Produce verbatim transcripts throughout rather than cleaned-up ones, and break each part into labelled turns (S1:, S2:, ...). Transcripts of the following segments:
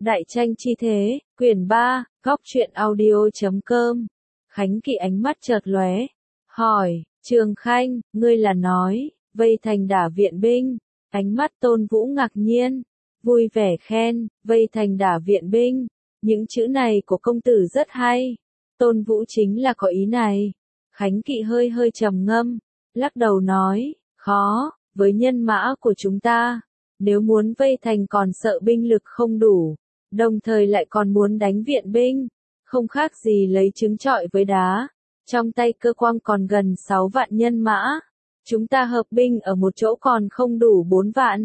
S1: Đại tranh chi thế, quyển ba, góc truyện audio.com. Khánh Kỵ ánh mắt chợt lóe, hỏi, Trường Khanh, ngươi là nói, vây thành đả viện binh. Ánh mắt Tôn Vũ ngạc nhiên, vui vẻ khen, vây thành đả viện binh. Những chữ này của công tử rất hay. Tôn Vũ chính là có ý này. Khánh Kỵ hơi hơi trầm ngâm, lắc đầu nói, khó, với nhân mã của chúng ta. Nếu muốn vây thành còn sợ binh lực không đủ, đồng thời lại còn muốn đánh viện binh, không khác gì lấy trứng trọi với đá. Trong tay cơ quan còn gần sáu vạn nhân mã, chúng ta hợp binh ở một chỗ còn không đủ bốn vạn.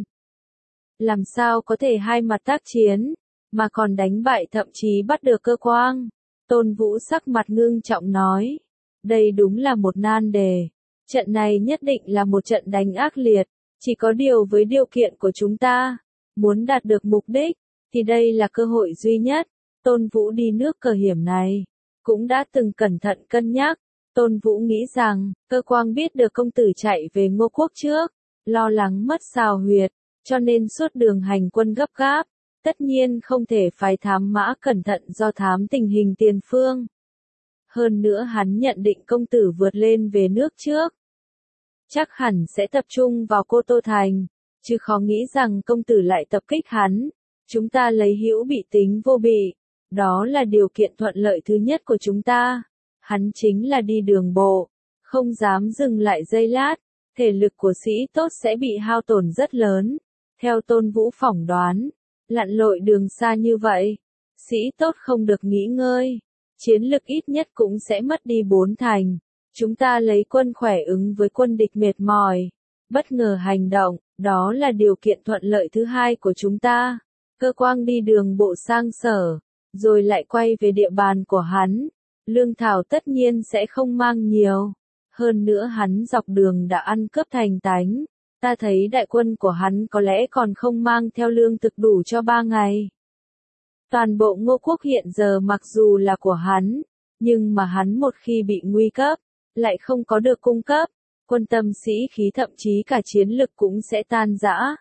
S1: Làm sao có thể hai mặt tác chiến, mà còn đánh bại thậm chí bắt được cơ quan? Tôn Vũ sắc mặt ngưng trọng nói, đây đúng là một nan đề. Trận này nhất định là một trận đánh ác liệt, chỉ có điều với điều kiện của chúng ta, muốn đạt được mục đích, thì đây là cơ hội duy nhất. Tôn Vũ đi nước cờ hiểm này, cũng đã từng cẩn thận cân nhắc. Tôn Vũ nghĩ rằng, cơ quan biết được công tử chạy về Ngô Quốc trước, lo lắng mất Sào Huyệt, cho nên suốt đường hành quân gấp gáp, tất nhiên không thể phái thám mã cẩn thận do thám tình hình tiền phương. Hơn nữa hắn nhận định công tử vượt lên về nước trước, chắc hẳn sẽ tập trung vào Cô Tô Thành, chứ khó nghĩ rằng công tử lại tập kích hắn. Chúng ta lấy hữu bị tính vô bị, đó là điều kiện thuận lợi thứ nhất của chúng ta. Hắn chính là đi đường bộ, không dám dừng lại giây lát, thể lực của sĩ tốt sẽ bị hao tổn rất lớn. Theo Tôn Vũ phỏng đoán, lặn lội đường xa như vậy, sĩ tốt không được nghỉ ngơi, chiến lực ít nhất cũng sẽ mất đi bốn thành. Chúng ta lấy quân khỏe ứng với quân địch mệt mỏi, bất ngờ hành động, đó là điều kiện thuận lợi thứ hai của chúng ta. Cơ quan đi đường bộ sang Sở, rồi lại quay về địa bàn của hắn. Lương thảo tất nhiên sẽ không mang nhiều. Hơn nữa hắn dọc đường đã ăn cướp thành tánh. Ta thấy đại quân của hắn có lẽ còn không mang theo lương thực đủ cho ba ngày. Toàn bộ Ngô Quốc hiện giờ mặc dù là của hắn, nhưng mà hắn một khi bị nguy cấp, lại không có được cung cấp, quân tâm sĩ khí thậm chí cả chiến lực cũng sẽ tan rã.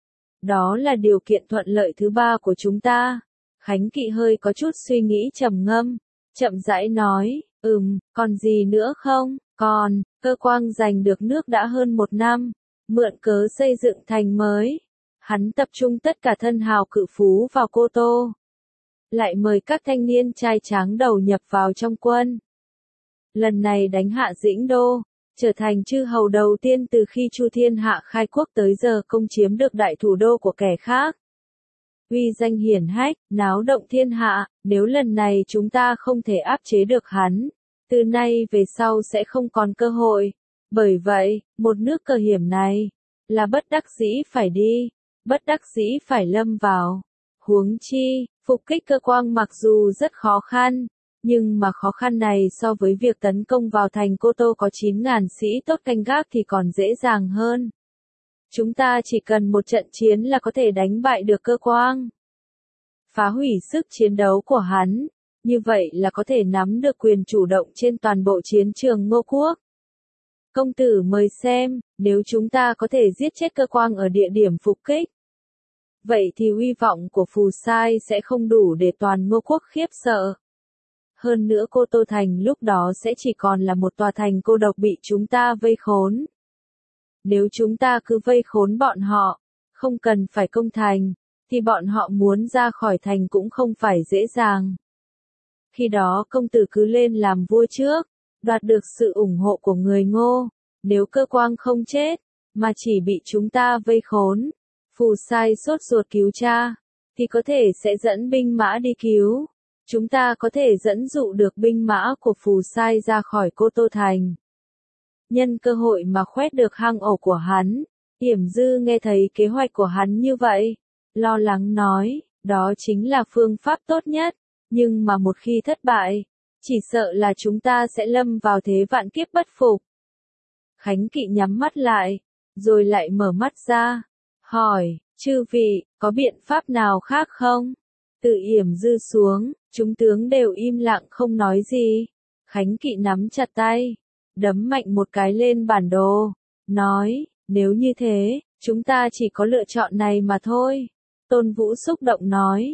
S1: Đó là điều kiện thuận lợi thứ ba của chúng ta. Khánh Kỵ hơi có chút suy nghĩ trầm ngâm, chậm rãi nói, ừm, còn gì nữa không? Còn, cơ quan giành được nước đã hơn một năm, mượn cớ xây dựng thành mới. Hắn tập trung tất cả thân hào cự phú vào Cô Tô. Lại mời các thanh niên trai tráng đầu nhập vào trong quân. Lần này đánh hạ Dĩnh Đô, trở thành chư hầu đầu tiên từ khi Chu Thiên Hạ khai quốc tới giờ công chiếm được đại thủ đô của kẻ khác. Uy danh hiển hách, náo động thiên hạ, nếu lần này chúng ta không thể áp chế được hắn, từ nay về sau sẽ không còn cơ hội. Bởi vậy, một nước cờ hiểm này, là bất đắc dĩ phải đi, bất đắc dĩ phải lâm vào. Huống chi, phục kích cơ quan mặc dù rất khó khăn, nhưng mà khó khăn này so với việc tấn công vào thành Cô Tô có chín ngàn sĩ tốt canh gác thì còn dễ dàng hơn. Chúng ta chỉ cần một trận chiến là có thể đánh bại được cơ quan, phá hủy sức chiến đấu của hắn, như vậy là có thể nắm được quyền chủ động trên toàn bộ chiến trường Ngô Quốc. Công tử mời xem, nếu chúng ta có thể giết chết cơ quan ở địa điểm phục kích, vậy thì uy vọng của Phù Sai sẽ không đủ để toàn Ngô Quốc khiếp sợ. Hơn nữa Cô Tô Thành lúc đó sẽ chỉ còn là một tòa thành cô độc bị chúng ta vây khốn. Nếu chúng ta cứ vây khốn bọn họ, không cần phải công thành, thì bọn họ muốn ra khỏi thành cũng không phải dễ dàng. Khi đó công tử cứ lên làm vua trước, đoạt được sự ủng hộ của người Ngô. Nếu cơ quan không chết, mà chỉ bị chúng ta vây khốn, Phù Sai sốt ruột cứu cha, thì có thể sẽ dẫn binh mã đi cứu. Chúng ta có thể dẫn dụ được binh mã của Phù Sai ra khỏi Cô Tô Thành. Nhân cơ hội mà khoét được hang ổ của hắn. Yểm Dư nghe thấy kế hoạch của hắn như vậy, lo lắng nói, đó chính là phương pháp tốt nhất, nhưng mà một khi thất bại, chỉ sợ là chúng ta sẽ lâm vào thế vạn kiếp bất phục. Khánh Kỵ nhắm mắt lại, rồi lại mở mắt ra, hỏi, chư vị, có biện pháp nào khác không? Từ Yểm Dư xuống, chúng tướng đều im lặng không nói gì. Khánh Kỵ nắm chặt tay, đấm mạnh một cái lên bản đồ, nói, nếu như thế, chúng ta chỉ có lựa chọn này mà thôi. Tôn Vũ xúc động nói,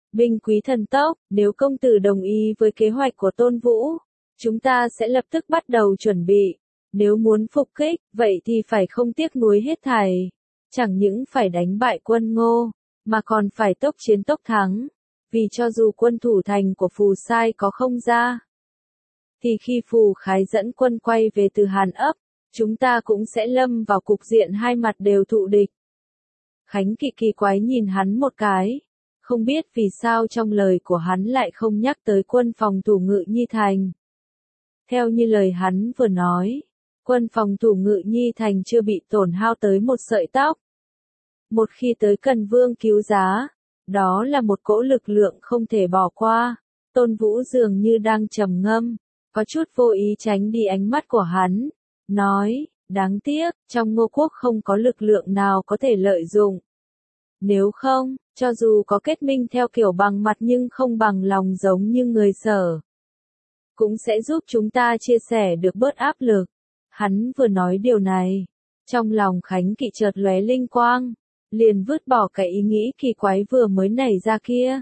S1: Binh quý thần tốc, nếu công tử đồng ý với kế hoạch của Tôn Vũ, chúng ta sẽ lập tức bắt đầu chuẩn bị. Nếu muốn phục kích, vậy thì phải không tiếc nuối hết thảy. Chẳng những phải đánh bại quân Ngô, mà còn phải tốc chiến tốc thắng. Vì cho dù quân thủ thành của Phù Sai có không ra, thì khi Phù Khái dẫn quân quay về từ Hàn Ấp, chúng ta cũng sẽ lâm vào cục diện hai mặt đều thụ địch. Khánh Kỵ kỳ quái nhìn hắn một cái, không biết vì sao trong lời của hắn lại không nhắc tới quân phòng thủ Ngự Nhi Thành. Theo như lời hắn vừa nói, quân phòng thủ Ngự Nhi Thành chưa bị tổn hao tới một sợi tóc. Một khi tới Cần Vương cứu giá, đó là một cỗ lực lượng không thể bỏ qua. Tôn Vũ dường như đang trầm ngâm, có chút vô ý tránh đi ánh mắt của hắn, nói, đáng tiếc, trong Ngô Quốc không có lực lượng nào có thể lợi dụng. Nếu không, cho dù có kết minh theo kiểu bằng mặt nhưng không bằng lòng giống như người Sở, cũng sẽ giúp chúng ta chia sẻ được bớt áp lực. Hắn vừa nói điều này, trong lòng Khánh Kỵ chợt lóe linh quang, liền vứt bỏ cái ý nghĩ kỳ quái vừa mới nảy ra kia.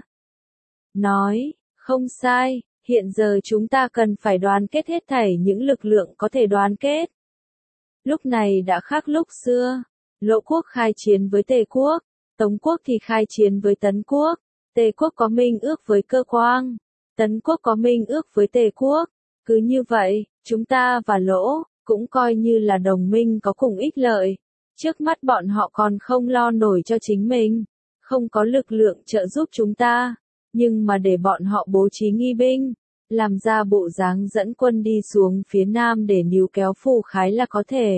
S1: Nói, không sai, hiện giờ chúng ta cần phải đoàn kết hết thảy những lực lượng có thể đoàn kết. Lúc này đã khác lúc xưa, Lỗ Quốc khai chiến với Tề Quốc, Tống Quốc thì khai chiến với Tấn Quốc, Tề Quốc có minh ước với Cơ Quang, Tấn Quốc có minh ước với Tề Quốc. Cứ như vậy, chúng ta và Lỗ cũng coi như là đồng minh có cùng ích lợi. Trước mắt bọn họ còn không lo nổi cho chính mình, không có lực lượng trợ giúp chúng ta, nhưng mà để bọn họ bố trí nghi binh, làm ra bộ dáng dẫn quân đi xuống phía nam để níu kéo Phù Khái là có thể.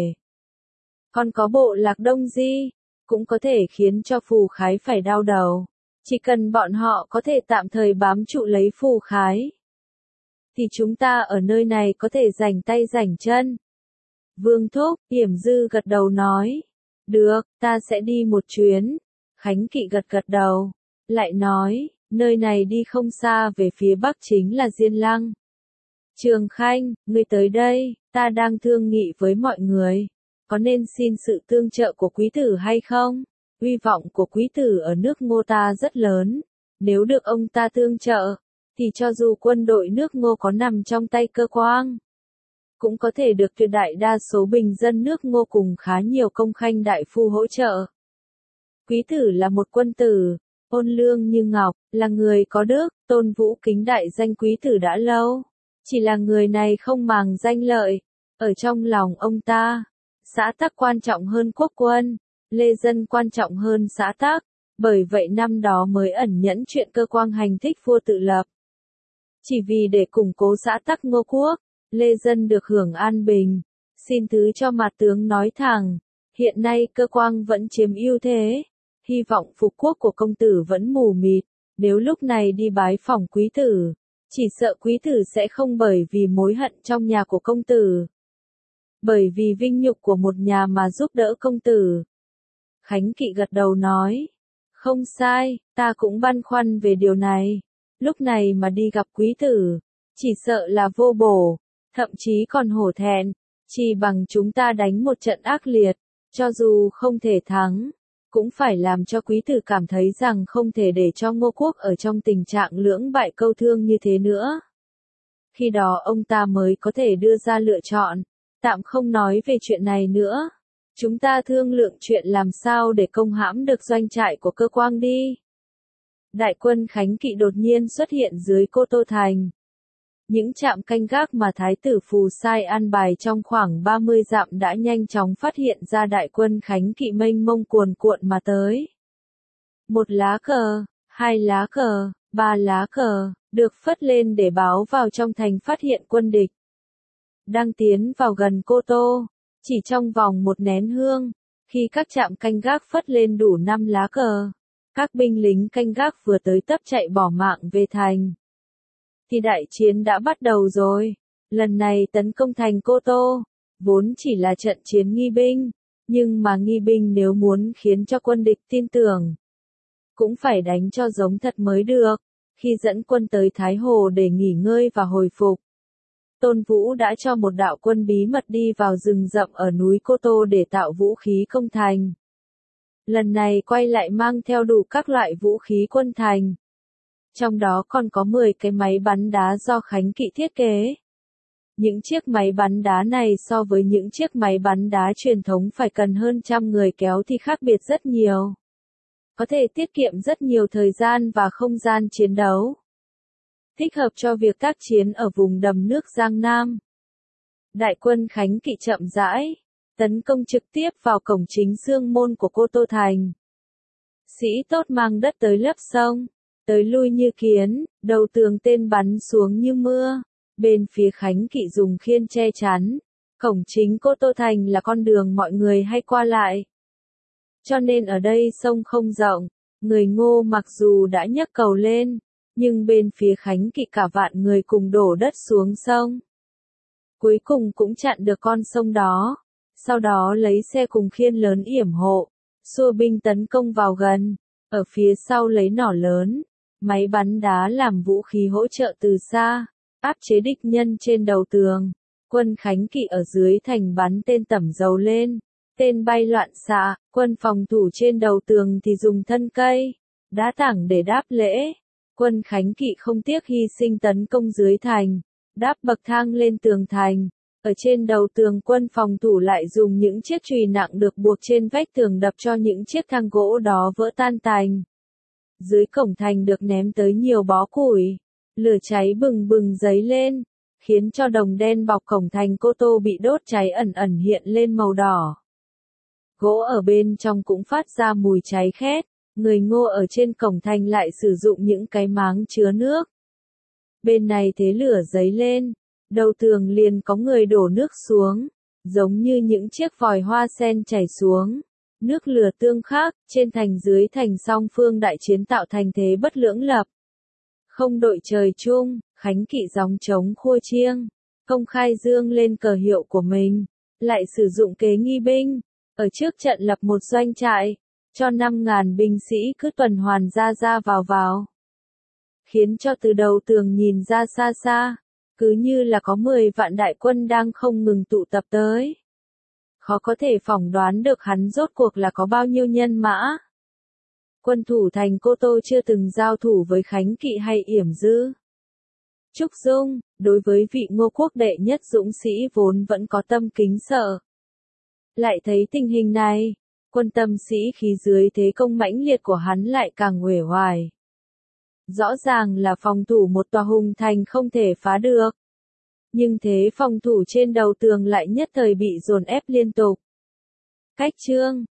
S1: Còn có bộ lạc Đông Di, cũng có thể khiến cho Phù Khái phải đau đầu. Chỉ cần bọn họ có thể tạm thời bám trụ lấy Phù Khái, thì chúng ta ở nơi này có thể rảnh tay rảnh chân. Vương Thúc, Yểm Dư gật đầu nói. Được, ta sẽ đi một chuyến. Khánh Kỵ gật gật đầu. Lại nói, nơi này đi không xa về phía bắc chính là Diên Lăng. Trường Khanh, ngươi tới đây, ta đang thương nghị với mọi người. Có nên xin sự tương trợ của quý tử hay không? Uy vọng của quý tử ở nước Ngô ta rất lớn. Nếu được ông ta tương trợ, thì cho dù quân đội nước Ngô có nằm trong tay Cơ Quang, cũng có thể được tuyệt đại đa số bình dân nước Ngô cùng khá nhiều công khanh đại phu hỗ trợ. Quý tử là một quân tử, ôn lương như ngọc, là người có đức, Tôn Vũ kính đại danh quý tử đã lâu. Chỉ là người này không màng danh lợi, ở trong lòng ông ta, xã tắc quan trọng hơn quốc quân, lê dân quan trọng hơn xã tắc, bởi vậy năm đó mới ẩn nhẫn chuyện Cơ Quang hành thích vua tự lập. Chỉ vì để củng cố xã tắc Ngô Quốc, lê dân được hưởng an bình. Xin thứ cho mặt tướng nói thẳng, hiện nay Cơ Quang vẫn chiếm ưu thế, hy vọng phục quốc của công tử vẫn mù mịt. Nếu lúc này đi bái phỏng quý tử, chỉ sợ quý tử sẽ không bởi vì mối hận trong nhà của công tử, bởi vì vinh nhục của một nhà mà giúp đỡ công tử. Khánh Kỵ gật đầu nói, không sai, ta cũng băn khoăn về điều này. Lúc này mà đi gặp quý tử, chỉ sợ là vô bổ, thậm chí còn hổ thẹn, chỉ bằng chúng ta đánh một trận ác liệt, cho dù không thể thắng, cũng phải làm cho quý tử cảm thấy rằng không thể để cho Ngô Quốc ở trong tình trạng lưỡng bại câu thương như thế nữa. Khi đó ông ta mới có thể đưa ra lựa chọn. Tạm không nói về chuyện này nữa, chúng ta thương lượng chuyện làm sao để công hãm được doanh trại của Cơ Quang đi. Đại quân Khánh Kỵ đột nhiên xuất hiện dưới Cô Tô Thành. Những trạm canh gác mà Thái tử Phù Sai an bài trong khoảng ba mươi dặm đã nhanh chóng phát hiện ra đại quân Khánh Kỵ mênh mông cuồn cuộn mà tới. Một lá cờ, hai lá cờ, ba lá cờ, được phất lên để báo vào trong thành phát hiện quân địch đang tiến vào gần Cô Tô. Chỉ trong vòng một nén hương, khi các trạm canh gác phất lên đủ năm lá cờ, các binh lính canh gác vừa tới tấp chạy bỏ mạng về thành, thì đại chiến đã bắt đầu rồi. Lần này tấn công thành Cô Tô, vốn chỉ là trận chiến nghi binh, nhưng mà nghi binh nếu muốn khiến cho quân địch tin tưởng, cũng phải đánh cho giống thật mới được. Khi dẫn quân tới Thái Hồ để nghỉ ngơi và hồi phục, Tôn Vũ đã cho một đạo quân bí mật đi vào rừng rậm ở núi Cô Tô để tạo vũ khí công thành. Lần này quay lại mang theo đủ các loại vũ khí quân thành. trong đó còn có mười cái máy bắn đá do Khánh Kỵ thiết kế. Những chiếc máy bắn đá này so với những chiếc máy bắn đá truyền thống phải cần hơn trăm người kéo thì khác biệt rất nhiều. Có thể tiết kiệm rất nhiều thời gian và không gian chiến đấu. Thích hợp cho việc tác chiến ở vùng đầm nước Giang Nam. Đại quân Khánh Kỵ chậm rãi, tấn công trực tiếp vào cổng chính Dương Môn của Cô Tô Thành. Sĩ tốt mang đất tới lấp sông, tới lui như kiến, đầu tường tên bắn xuống như mưa. Bên phía Khánh Kỵ dùng khiên che chắn. Cổng chính Cô Tô Thành là con đường mọi người hay qua lại. Cho nên ở đây sông không rộng, người Ngô mặc dù đã nhấc cầu lên, nhưng bên phía Khánh Kỵ cả vạn người cùng đổ đất xuống sông. Cuối cùng cũng chặn được con sông đó, sau đó lấy xe cùng khiên lớn yểm hộ, xua binh tấn công vào gần, ở phía sau lấy nỏ lớn, máy bắn đá làm vũ khí hỗ trợ từ xa, áp chế địch nhân trên đầu tường. Quân Khánh Kỵ ở dưới thành bắn tên tẩm dầu lên, tên bay loạn xạ, quân phòng thủ trên đầu tường thì dùng thân cây, đá tảng để đáp lễ. Quân Khánh Kỵ không tiếc hy sinh tấn công dưới thành, đáp bậc thang lên tường thành. Ở trên đầu tường quân phòng thủ lại dùng những chiếc chùy nặng được buộc trên vách tường đập cho những chiếc thang gỗ đó vỡ tan tành. Dưới cổng thành được ném tới nhiều bó củi, lửa cháy bừng bừng dấy lên, khiến cho đồng đen bọc cổng thành Cô Tô bị đốt cháy ẩn ẩn hiện lên màu đỏ. Gỗ ở bên trong cũng phát ra mùi cháy khét, người Ngô ở trên cổng thành lại sử dụng những cái máng chứa nước. Bên này thế lửa dấy lên, đầu tường liền có người đổ nước xuống, giống như những chiếc vòi hoa sen chảy xuống. Nước lửa tương khắc, trên thành dưới thành song phương đại chiến tạo thành thế bất lưỡng lập. Không đội trời chung, Khánh Kỵ gióng trống khua chiêng, công khai dương lên cờ hiệu của mình, lại sử dụng kế nghi binh, ở trước trận lập một doanh trại, cho năm ngàn binh sĩ cứ tuần hoàn ra ra vào vào. Khiến cho từ đầu tường nhìn ra xa xa, cứ như là có mười vạn đại quân đang không ngừng tụ tập tới. Khó có thể phỏng đoán được hắn rốt cuộc là có bao nhiêu nhân mã. Quân thủ thành Cô Tô chưa từng giao thủ với Khánh Kỵ hay Yểm Dư. Trúc Dung, đối với vị Ngô quốc đệ nhất dũng sĩ vốn vẫn có tâm kính sợ. Lại thấy tình hình này, quân tâm sĩ khí dưới thế công mãnh liệt của hắn lại càng uể oải. Rõ ràng là phòng thủ một tòa hùng thành không thể phá được. Nhưng thế phòng thủ trên đầu tường lại nhất thời bị dồn ép liên tục. Cách chương